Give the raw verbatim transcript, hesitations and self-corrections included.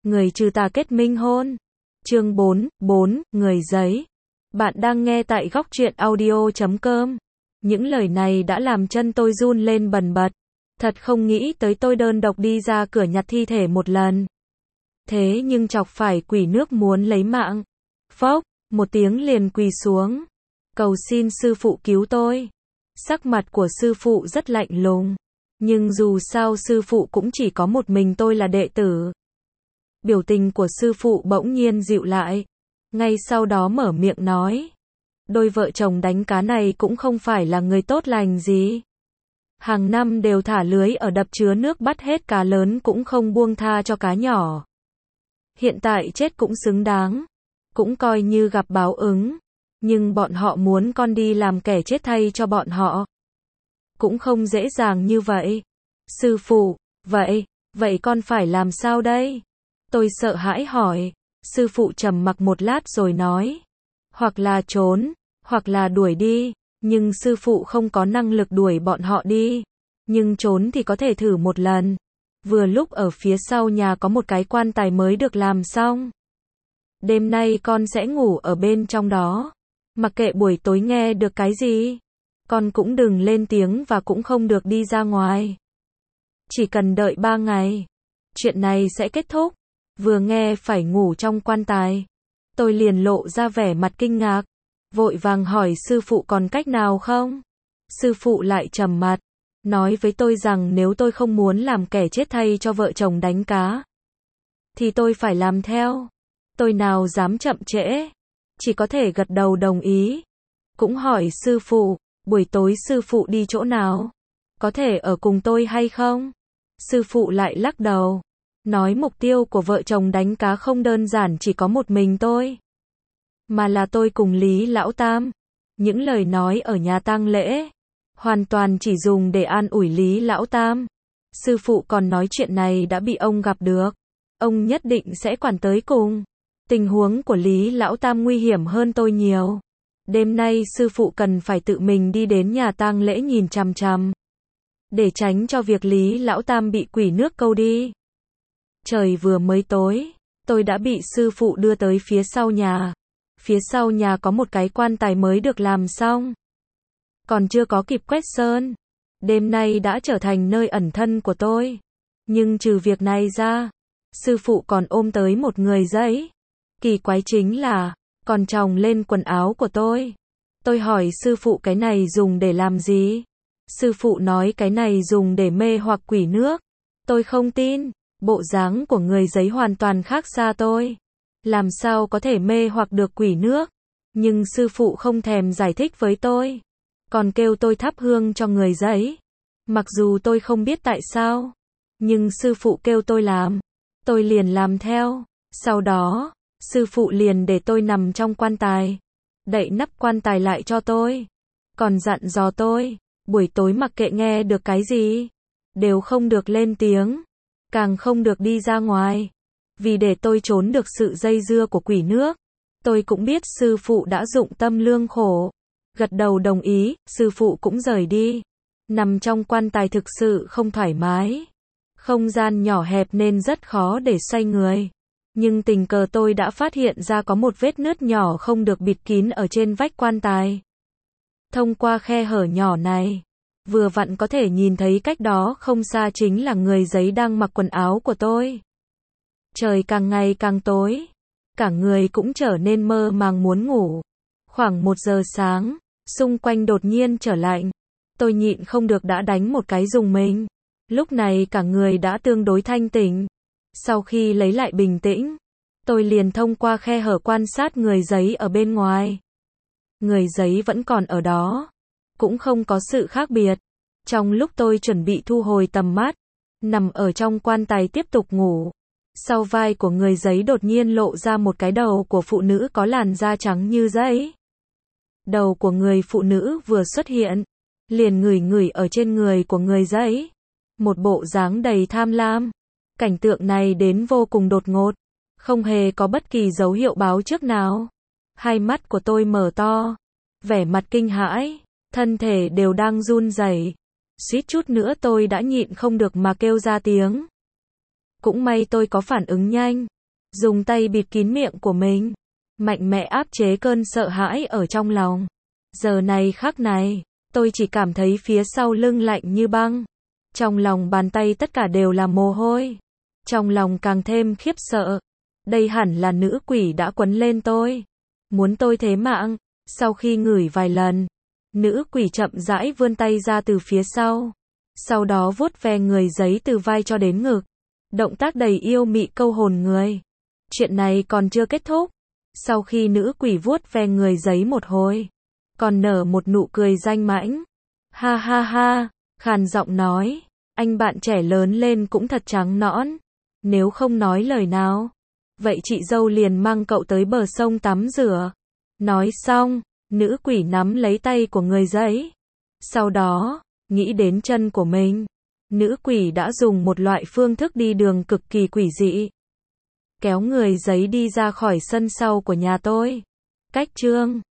người trừ tà kết minh hôn. Chương bốn, bốn, người giấy. Bạn đang nghe tại góc truyện audio chấm com. Những lời này đã làm chân tôi run lên bần bật. Thật không nghĩ tới tôi đơn độc đi ra cửa nhặt thi thể một lần. Thế nhưng chọc phải quỷ nước muốn lấy mạng. Phốc, một tiếng liền quỳ xuống. Cầu xin sư phụ cứu tôi. Sắc mặt của sư phụ rất lạnh lùng. Nhưng dù sao sư phụ cũng chỉ có một mình tôi là đệ tử. Biểu tình của sư phụ bỗng nhiên dịu lại. Ngay sau đó mở miệng nói. Đôi vợ chồng đánh cá này cũng không phải là người tốt lành gì. Hàng năm đều thả lưới ở đập chứa nước bắt hết cá lớn cũng không buông tha cho cá nhỏ. Hiện tại chết cũng xứng đáng. Cũng coi như gặp báo ứng. Nhưng bọn họ muốn con đi làm kẻ chết thay cho bọn họ. Cũng không dễ dàng như vậy. Sư phụ, vậy, vậy con phải làm sao đây? Tôi sợ hãi hỏi. Sư phụ trầm mặc một lát rồi nói. Hoặc là trốn, hoặc là đuổi đi. Nhưng sư phụ không có năng lực đuổi bọn họ đi. Nhưng trốn thì có thể thử một lần. Vừa lúc ở phía sau nhà có một cái quan tài mới được làm xong. Đêm nay con sẽ ngủ ở bên trong đó. Mặc kệ buổi tối nghe được cái gì. Con cũng đừng lên tiếng và cũng không được đi ra ngoài. Chỉ cần đợi ba ngày. Chuyện này sẽ kết thúc. Vừa nghe phải ngủ trong quan tài. Tôi liền lộ ra vẻ mặt kinh ngạc. Vội vàng hỏi sư phụ còn cách nào không? Sư phụ lại trầm mặt. Nói với tôi rằng nếu tôi không muốn làm kẻ chết thay cho vợ chồng đánh cá. Thì tôi phải làm theo. Tôi nào dám chậm trễ. Chỉ có thể gật đầu đồng ý. Cũng hỏi sư phụ. Buổi tối sư phụ đi chỗ nào? Có thể ở cùng tôi hay không? Sư phụ lại lắc đầu. Nói mục tiêu của vợ chồng đánh cá không đơn giản chỉ có một mình tôi. Mà là tôi cùng Lý Lão Tam. Những lời nói ở nhà tang lễ. Hoàn toàn chỉ dùng để an ủi Lý Lão Tam. Sư phụ còn nói chuyện này đã bị ông gặp được. Ông nhất định sẽ quản tới cùng. Tình huống của Lý Lão Tam nguy hiểm hơn tôi nhiều. Đêm nay sư phụ cần phải tự mình đi đến nhà tang lễ nhìn chằm chằm. Để tránh cho việc Lý Lão Tam bị quỷ nước câu đi. Trời vừa mới tối, tôi đã bị sư phụ đưa tới phía sau nhà. Phía sau nhà có một cái quan tài mới được làm xong. Còn chưa có kịp quét sơn. Đêm nay đã trở thành nơi ẩn thân của tôi. Nhưng trừ việc này ra, sư phụ còn ôm tới một người giấy. Kỳ quái chính là, còn chồng lên quần áo của tôi. Tôi hỏi sư phụ cái này dùng để làm gì? Sư phụ nói cái này dùng để mê hoặc quỷ nước. Tôi không tin. Bộ dáng của người giấy hoàn toàn khác xa tôi. Làm sao có thể mê hoặc được quỷ nước? Nhưng sư phụ không thèm giải thích với tôi. Còn kêu tôi thắp hương cho người giấy. Mặc dù tôi không biết tại sao. Nhưng sư phụ kêu tôi làm. Tôi liền làm theo. Sau đó, sư phụ liền để tôi nằm trong quan tài. Đậy nắp quan tài lại cho tôi. Còn dặn dò tôi. Buổi tối mặc kệ nghe được cái gì. Đều không được lên tiếng. Càng không được đi ra ngoài. Vì để tôi trốn được sự dây dưa của quỷ nước. Tôi cũng biết sư phụ đã dụng tâm lương khổ. Gật đầu đồng ý, sư phụ cũng rời đi. Nằm trong quan tài thực sự không thoải mái. Không gian nhỏ hẹp nên rất khó để xoay người. Nhưng tình cờ tôi đã phát hiện ra có một vết nứt nhỏ không được bịt kín ở trên vách quan tài. Thông qua khe hở nhỏ này, vừa vặn có thể nhìn thấy cách đó không xa chính là người giấy đang mặc quần áo của tôi. Trời càng ngày càng tối. Cả người cũng trở nên mơ màng muốn ngủ. Khoảng một giờ sáng, xung quanh đột nhiên trở lạnh. Tôi nhịn không được đã đánh một cái rùng mình. Lúc này cả người đã tương đối thanh tỉnh. Sau khi lấy lại bình tĩnh, tôi liền thông qua khe hở quan sát người giấy ở bên ngoài. Người giấy vẫn còn ở đó. Cũng không có sự khác biệt. Trong lúc tôi chuẩn bị thu hồi tầm mắt, nằm ở trong quan tài tiếp tục ngủ. Sau vai của người giấy đột nhiên lộ ra một cái đầu của phụ nữ có làn da trắng như giấy. Đầu của người phụ nữ vừa xuất hiện, liền ngửi ngửi ở trên người của người giấy. Một bộ dáng đầy tham lam. Cảnh tượng này đến vô cùng đột ngột. Không hề có bất kỳ dấu hiệu báo trước nào. Hai mắt của tôi mở to. Vẻ mặt kinh hãi. Thân thể đều đang run rẩy. Suýt chút nữa tôi đã nhịn không được mà kêu ra tiếng. Cũng may tôi có phản ứng nhanh. dùng tay bịt kín miệng của mình, mạnh mẽ áp chế cơn sợ hãi ở trong lòng. Giờ này khắc này, tôi chỉ cảm thấy phía sau lưng lạnh như băng. Trong lòng bàn tay tất cả đều là mồ hôi. Trong lòng càng thêm khiếp sợ. Đây hẳn là nữ quỷ đã quấn lên tôi. Muốn tôi thế mạng. Sau khi ngửi vài lần, nữ quỷ chậm rãi vươn tay ra từ phía sau. Sau đó vuốt ve người giấy từ vai cho đến ngực. Động tác đầy yêu mị câu hồn người. Chuyện này còn chưa kết thúc. Sau khi nữ quỷ vuốt ve người giấy một hồi, còn nở một nụ cười danh mãnh. Ha ha ha, khàn giọng nói, anh bạn trẻ lớn lên cũng thật trắng nõn. Nếu không nói lời nào, vậy chị dâu liền mang cậu tới bờ sông tắm rửa. Nói xong, nữ quỷ nắm lấy tay của người giấy. Sau đó, nghĩ đến chân của mình. Nữ quỷ đã dùng một loại phương thức đi đường cực kỳ quỷ dị. Kéo người giấy đi ra khỏi sân sau của nhà tôi. Cách chương